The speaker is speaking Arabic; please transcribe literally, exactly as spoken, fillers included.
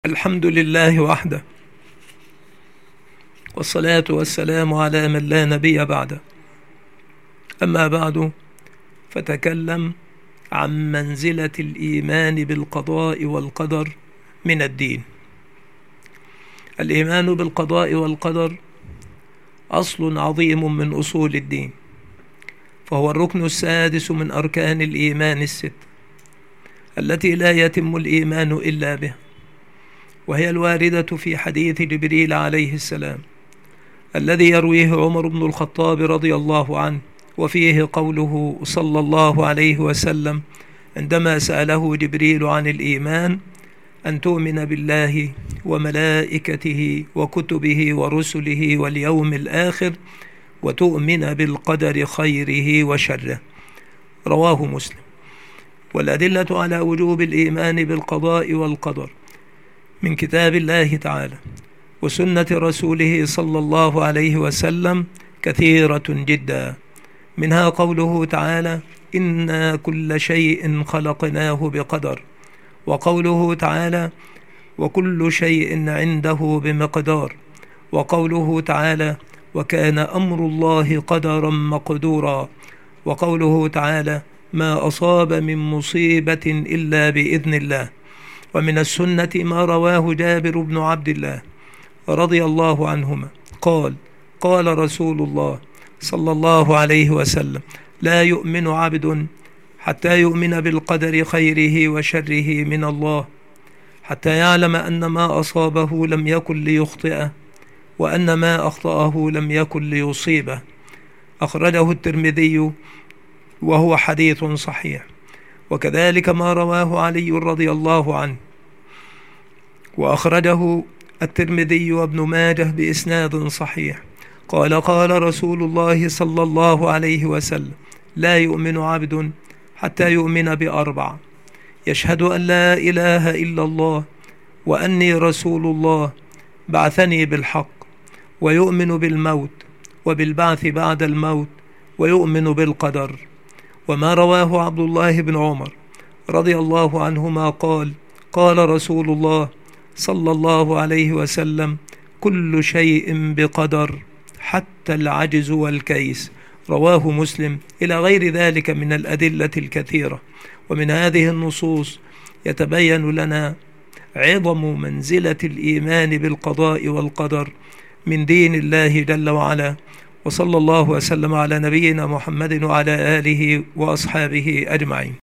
الحمد لله وحده، والصلاة والسلام على من لا نبي بعده. أما بعد، فتكلم عن منزلة الإيمان بالقضاء والقدر من الدين. الإيمان بالقضاء والقدر أصل عظيم من أصول الدين، فهو الركن السادس من أركان الإيمان الست التي لا يتم الإيمان إلا به، وهي الواردة في حديث جبريل عليه السلام الذي يرويه عمر بن الخطاب رضي الله عنه، وفيه قوله صلى الله عليه وسلم عندما سأله جبريل عن الإيمان: أن تؤمن بالله وملائكته وكتبه ورسله واليوم الآخر، وتؤمن بالقدر خيره وشره. رواه مسلم. والأدلة على وجوب الإيمان بالقضاء والقدر من كتاب الله تعالى وسنة رسوله صلى الله عليه وسلم كثيرة جدا، منها قوله تعالى: إنا كل شيء خلقناه بقدر، وقوله تعالى: وكل شيء عنده بمقدار، وقوله تعالى: وكان أمر الله قدرا مقدورا، وقوله تعالى: ما أصاب من مصيبة إلا بإذن الله. ومن السنة ما رواه جابر بن عبد الله رضي الله عنهما قال: قال رسول الله صلى الله عليه وسلم: لا يؤمن عبد حتى يؤمن بالقدر خيره وشره من الله، حتى يعلم أن ما أصابه لم يكن ليخطئه، وأن ما أخطأه لم يكن ليصيبه. أخرجه الترمذي وهو حديث صحيح. وكذلك ما رواه علي رضي الله عنه، وأخرجه الترمذي وابن ماجه بإسناد صحيح، قال: قال رسول الله صلى الله عليه وسلم: لا يؤمن عبد حتى يؤمن بأربع: يشهد أن لا إله إلا الله وأني رسول الله بعثني بالحق، ويؤمن بالموت وبالبعث بعد الموت، ويؤمن بالقدر. وما رواه عبد الله بن عمر رضي الله عنهما قال: قال رسول الله صلى الله عليه وسلم: كل شيء بقدر حتى العجز والكيس. رواه مسلم، إلى غير ذلك من الأدلة الكثيرة. ومن هذه النصوص يتبين لنا عظم منزلة الإيمان بالقضاء والقدر من دين الله جل وعلا. وصلى الله وسلم على نبينا محمد وعلى آله وأصحابه أجمعين.